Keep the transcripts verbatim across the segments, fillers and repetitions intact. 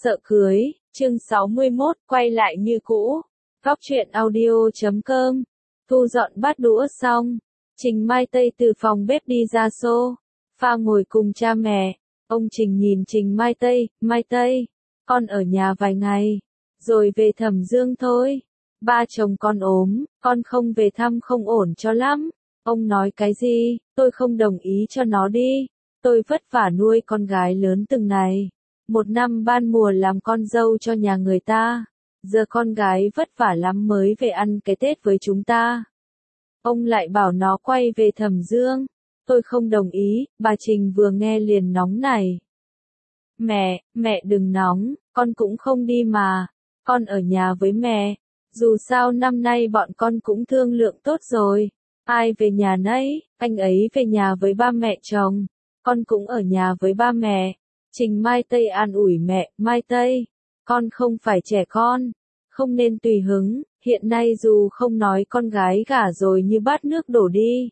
Sợ cưới, chương sáu mươi mốt, quay lại như cũ. Góc truyện audio chấm com. Thu dọn bát đũa xong, Trình Mai Tây từ phòng bếp đi ra xô pha ngồi cùng cha mẹ. Ông Trình nhìn Trình Mai Tây, Mai Tây, con ở nhà vài ngày, rồi về Thẩm Dương thôi. Ba chồng con ốm, con không về thăm không ổn cho lắm. Ông nói cái gì, tôi không đồng ý cho nó đi. Tôi vất vả nuôi con gái lớn từng này. Một năm ban mùa làm con dâu cho nhà người ta. Giờ con gái vất vả lắm mới về ăn cái Tết với chúng ta. Ông lại bảo nó quay về Thẩm Dương. Tôi không đồng ý, bà Trình vừa nghe liền nóng này. Mẹ, mẹ đừng nóng, con cũng không đi mà. Con ở nhà với mẹ. Dù sao năm nay bọn con cũng thương lượng tốt rồi. Ai về nhà nấy, anh ấy về nhà với ba mẹ chồng. Con cũng ở nhà với ba mẹ. Trình Mai Tây an ủi mẹ, Mai Tây, con không phải trẻ con, không nên tùy hứng, hiện nay dù không nói con gái gả rồi như bát nước đổ đi.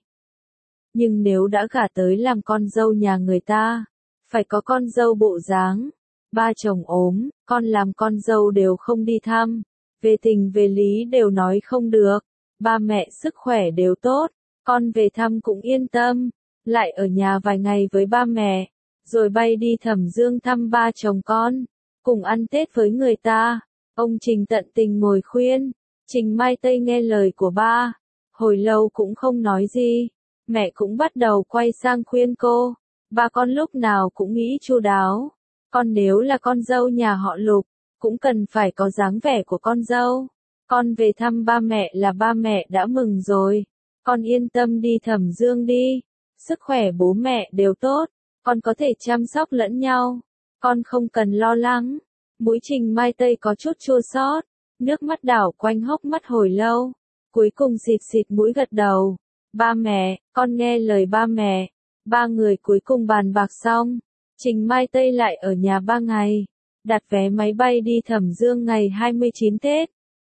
Nhưng nếu đã gả tới làm con dâu nhà người ta, phải có con dâu bộ dáng. Ba chồng ốm, con làm con dâu đều không đi thăm, về tình về lý đều nói không được, ba mẹ sức khỏe đều tốt, con về thăm cũng yên tâm, lại ở nhà vài ngày với ba mẹ. Rồi bay đi Thẩm Dương thăm ba chồng con, cùng ăn Tết với người ta. Ông Trình tận tình ngồi khuyên, Trình Mai Tây nghe lời của ba, hồi lâu cũng không nói gì, mẹ cũng bắt đầu quay sang khuyên cô, ba con lúc nào cũng nghĩ chu đáo, con nếu là con dâu nhà họ Lục, cũng cần phải có dáng vẻ của con dâu, con về thăm ba mẹ là ba mẹ đã mừng rồi, con yên tâm đi Thẩm Dương đi, sức khỏe bố mẹ đều tốt. Con có thể chăm sóc lẫn nhau, con không cần lo lắng. Mũi Trình Mai Tây có chút chua xót, nước mắt đảo quanh hốc mắt hồi lâu, cuối cùng xịt xịt mũi gật đầu. Ba mẹ, con nghe lời ba mẹ. Ba người cuối cùng bàn bạc xong, Trình Mai Tây lại ở nhà ba ngày, đặt vé máy bay đi Thẩm Dương ngày hai mươi chín Tết.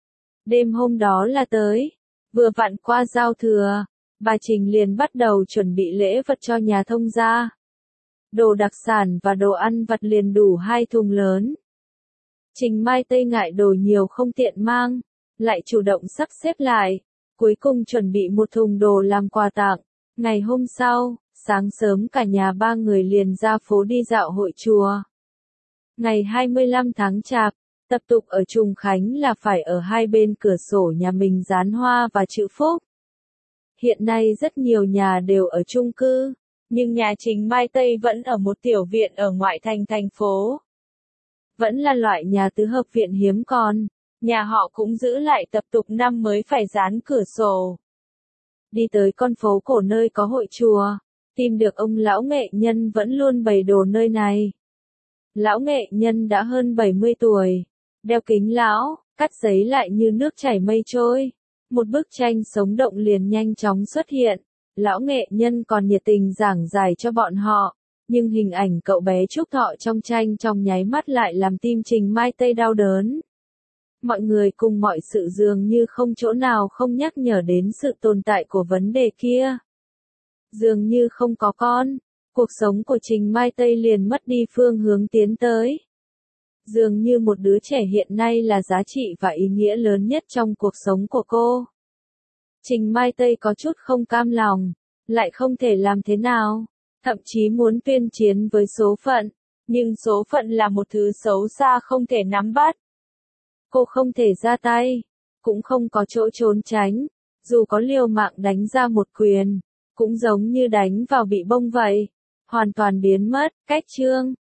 Đêm hôm đó là tới, vừa vặn qua giao thừa, bà Trình liền bắt đầu chuẩn bị lễ vật cho nhà thông gia. Đồ đặc sản và đồ ăn vặt liền đủ hai thùng lớn. Trình Mai Tây ngại đồ nhiều không tiện mang, lại chủ động sắp xếp lại, cuối cùng chuẩn bị một thùng đồ làm quà tặng. Ngày hôm sau, sáng sớm cả nhà ba người liền ra phố đi dạo hội chùa. Ngày hai mươi lăm tháng Chạp, tập tục ở Trùng Khánh là phải ở hai bên cửa sổ nhà mình dán hoa và chữ phúc. Hiện nay rất nhiều nhà đều ở chung cư. Nhưng nhà Trình Mai Tây vẫn ở một tiểu viện ở ngoại thành thành phố. Vẫn là loại nhà tứ hợp viện hiếm còn, nhà họ cũng giữ lại tập tục năm mới phải dán cửa sổ. Đi tới con phố cổ nơi có hội chùa, tìm được ông lão nghệ nhân vẫn luôn bày đồ nơi này. Lão nghệ nhân đã hơn bảy mươi tuổi, đeo kính lão, cắt giấy lại như nước chảy mây trôi. Một bức tranh sống động liền nhanh chóng xuất hiện. Lão nghệ nhân còn nhiệt tình giảng giải cho bọn họ, nhưng hình ảnh cậu bé Trúc Thọ trong tranh trong nháy mắt lại làm tim Trình Mai Tây đau đớn. Mọi người cùng mọi sự dường như không chỗ nào không nhắc nhở đến sự tồn tại của vấn đề kia. Dường như không có con, cuộc sống của Trình Mai Tây liền mất đi phương hướng tiến tới. Dường như một đứa trẻ hiện nay là giá trị và ý nghĩa lớn nhất trong cuộc sống của cô. Trình Mai Tây có chút không cam lòng, lại không thể làm thế nào, thậm chí muốn tuyên chiến với số phận, nhưng số phận là một thứ xấu xa không thể nắm bắt. Cô không thể ra tay, cũng không có chỗ trốn tránh, dù có liều mạng đánh ra một quyền, cũng giống như đánh vào bị bông vậy, hoàn toàn biến mất. Cách chương